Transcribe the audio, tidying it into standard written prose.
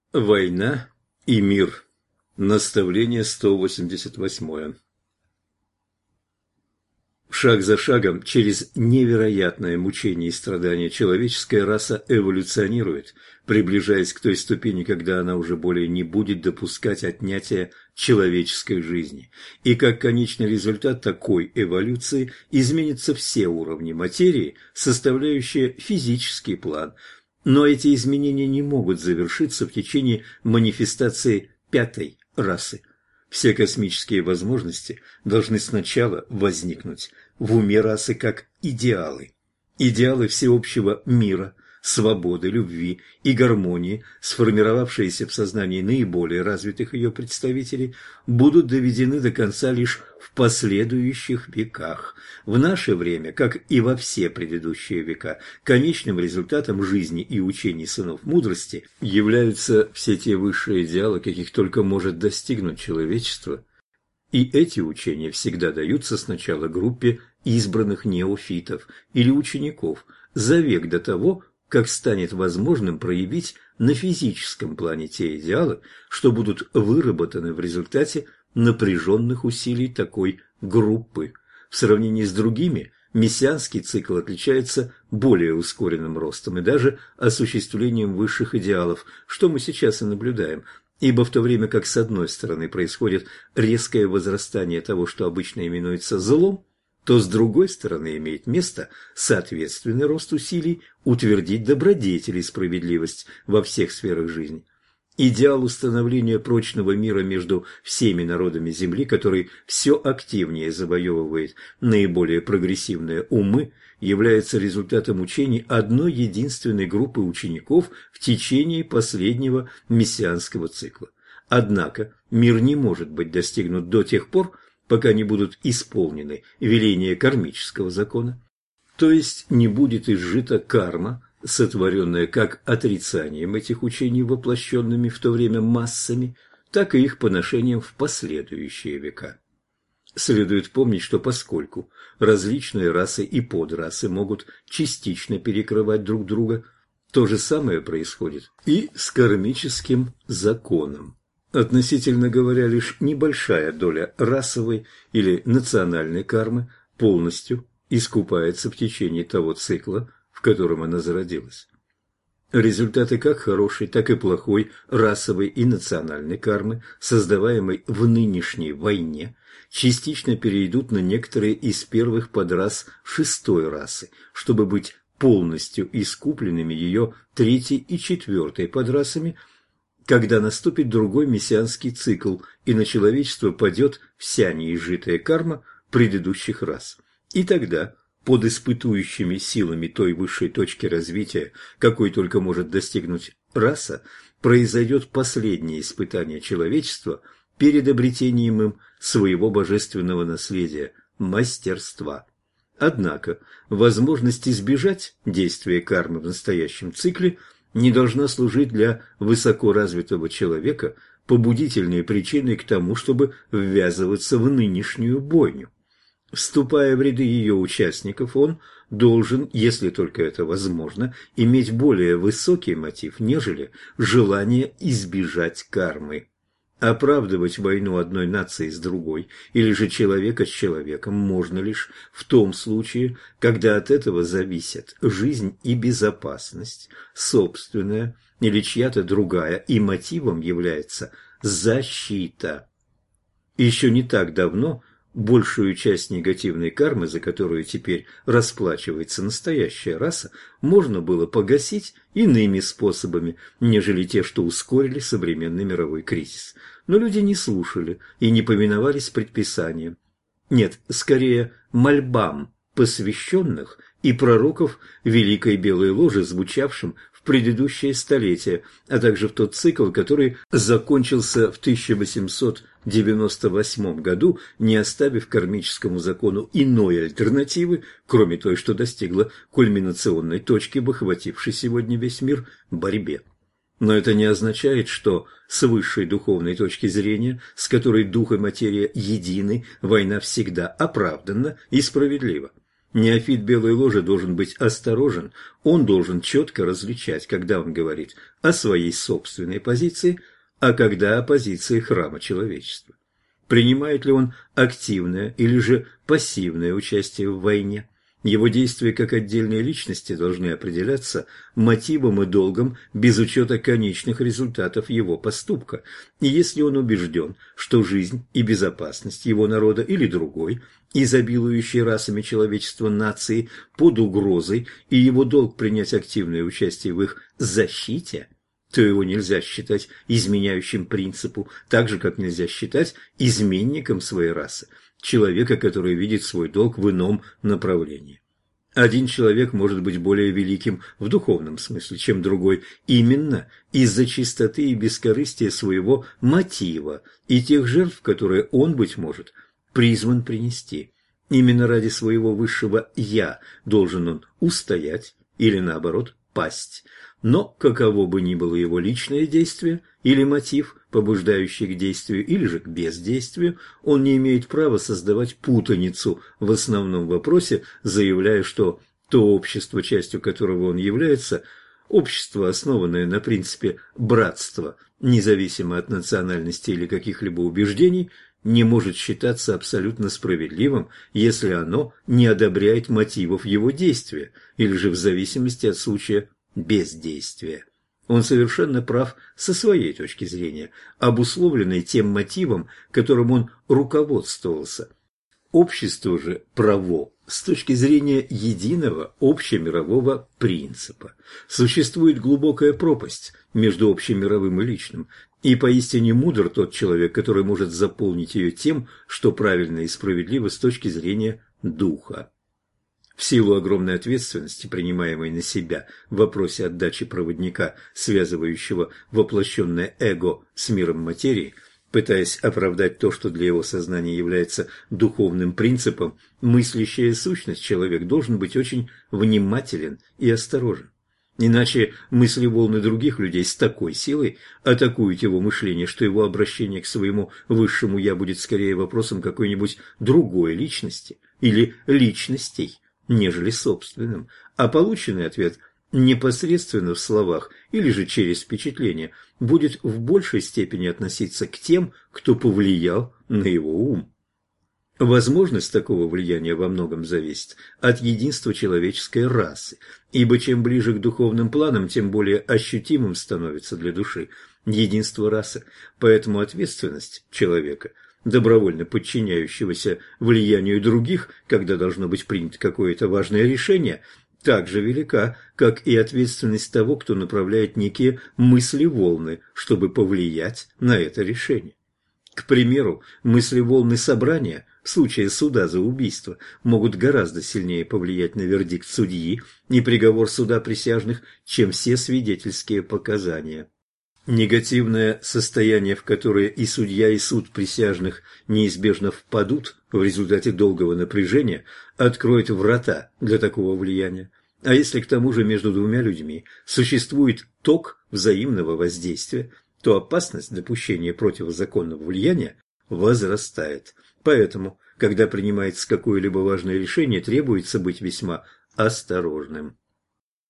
Война и мир. Наставление 188. Шаг за шагом, через невероятное мучение и страдания, человеческая раса эволюционирует, приближаясь к той ступени, когда она уже более не будет допускать отнятия человеческой жизни. И как конечный результат такой эволюции изменятся все уровни материи, составляющие физический план. Но эти изменения не могут завершиться в течение манифестации пятой расы. Все космические возможности должны сначала возникнуть в уме расы как идеалы. Идеалы всеобщего мира, свободы, любви и гармонии, сформировавшиеся в сознании наиболее развитых ее представителей, будут доведены до конца лишь в последующих веках. В наше время, как и во все предыдущие века, конечным результатом жизни и учений сынов мудрости являются все те высшие идеалы, каких только может достигнуть человечество. И эти учения всегда даются сначала группе избранных неофитов или учеников за век до того, как станет возможным проявить на физическом плане те идеалы, что будут выработаны в результате напряженных усилий такой группы. В сравнении с другими, мессианский цикл отличается более ускоренным ростом и даже осуществлением высших идеалов, что мы сейчас и наблюдаем. Ибо в то время как с одной стороны происходит резкое возрастание того, что обычно именуется злом, то с другой стороны имеет место соответственный рост усилий утвердить добродетель и справедливость во всех сферах жизни. Идеал установления прочного мира между всеми народами Земли, который все активнее завоевывает наиболее прогрессивные умы, является результатом учений одной единственной группы учеников в течение последнего мессианского цикла. Однако мир не может быть достигнут до тех пор, пока не будут исполнены веления кармического закона, то есть не будет изжита карма, сотворенная как отрицанием этих учений воплощенными в то время массами, так и их поношением в последующие века. Следует помнить, что поскольку различные расы и подрасы могут частично перекрывать друг друга, то же самое происходит и с кармическим законом. Относительно говоря, лишь небольшая доля расовой или национальной кармы полностью искупается в течение того цикла, в котором она зародилась. Результаты как хорошей, так и плохой расовой и национальной кармы, создаваемой в нынешней войне, частично перейдут на некоторые из первых подрас шестой расы, чтобы быть полностью искупленными ее третьей и четвертой подрасами, когда наступит другой мессианский цикл, и на человечество падет вся неизжитая карма предыдущих рас. И тогда, под испытующими силами той высшей точки развития, какой только может достигнуть раса, произойдет последнее испытание человечества перед обретением им своего божественного наследия – мастерства. Однако возможность избежать действия кармы в настоящем цикле не должна служить для высокоразвитого человека побудительной причиной к тому, чтобы ввязываться в нынешнюю бойню. Вступая в ряды ее участников, он должен, если только это возможно, иметь более высокий мотив, нежели желание избежать кармы. Оправдывать войну одной нации с другой или же человека с человеком можно лишь в том случае, когда от этого зависят жизнь и безопасность, собственная или чья-то другая, и мотивом является защита. Еще не так давно большую часть негативной кармы, за которую теперь расплачивается настоящая раса, можно было погасить иными способами, нежели те, что ускорили современный мировой кризис. Но люди не слушали и не повиновались предписаниям. Нет, скорее, мольбам посвященных и пророков Великой Белой Ложи, звучавшим в предыдущее столетие, а также в тот цикл, который закончился в 1898 году, не оставив кармическому закону иной альтернативы, кроме той, что достигла кульминационной точки в охватившей сегодня весь мир борьбе. Но это не означает, что с высшей духовной точки зрения, с которой дух и материя едины, война всегда оправданна и справедлива. Неофит белой ложи должен быть осторожен, он должен четко различать, когда он говорит о своей собственной позиции, а когда о позиции храма человечества. Принимает ли он активное или же пассивное участие в войне? Его действия как отдельной личности должны определяться мотивом и долгом без учета конечных результатов его поступка. И если он убежден, что жизнь и безопасность его народа или другой, изобилующей расами человечества нации, под угрозой, и его долг принять активное участие в их защите, то его нельзя считать изменяющим принципу, так же, как нельзя считать изменником своей расы человека, который видит свой долг в ином направлении. Один человек может быть более великим в духовном смысле, чем другой, именно из-за чистоты и бескорыстия своего мотива и тех жертв, которые он, быть может, призван принести. Именно ради своего высшего «я» должен он устоять или, наоборот, пасть. Но каково бы ни было его личное действие или мотив, побуждающий к действию или же к бездействию, он не имеет права создавать путаницу в основном вопросе, заявляя, что то общество, частью которого он является, общество, основанное на принципе братства, независимо от национальности или каких-либо убеждений, не может считаться абсолютно справедливым, если оно не одобряет мотивов его действия, или же в зависимости от случая бездействия. Он совершенно прав со своей точки зрения, обусловленной тем мотивом, которым он руководствовался. Общество же право с точки зрения единого общемирового принципа. Существует глубокая пропасть между общемировым и личным, и поистине мудр тот человек, который может заполнить ее тем, что правильно и справедливо с точки зрения духа. В силу огромной ответственности, принимаемой на себя в вопросе отдачи проводника, связывающего воплощенное эго с миром материи, пытаясь оправдать то, что для его сознания является духовным принципом, мыслящая сущность человек должен быть очень внимателен и осторожен. Иначе мысли волны других людей с такой силой атакуют его мышление, что его обращение к своему высшему «я» будет скорее вопросом какой-нибудь другой личности или личностей, нежели собственным, а полученный ответ непосредственно в словах или же через впечатление будет в большей степени относиться к тем, кто повлиял на его ум. Возможность такого влияния во многом зависит от единства человеческой расы, ибо чем ближе к духовным планам, тем более ощутимым становится для души единство расы, поэтому ответственность человека, добровольно подчиняющегося влиянию других, когда должно быть принято какое-то важное решение, так же велика, как и ответственность того, кто направляет некие мысли-волны, чтобы повлиять на это решение. К примеру, мысли-волны собрания в случае суда за убийство могут гораздо сильнее повлиять на вердикт судьи и приговор суда присяжных, чем все свидетельские показания. Негативное состояние, в которое и судья, и суд присяжных неизбежно впадут в результате долгого напряжения, откроет врата для такого влияния. А если к тому же между двумя людьми существует ток взаимного воздействия, то опасность допущения противозаконного влияния возрастает. Поэтому, когда принимается какое-либо важное решение, требуется быть весьма осторожным.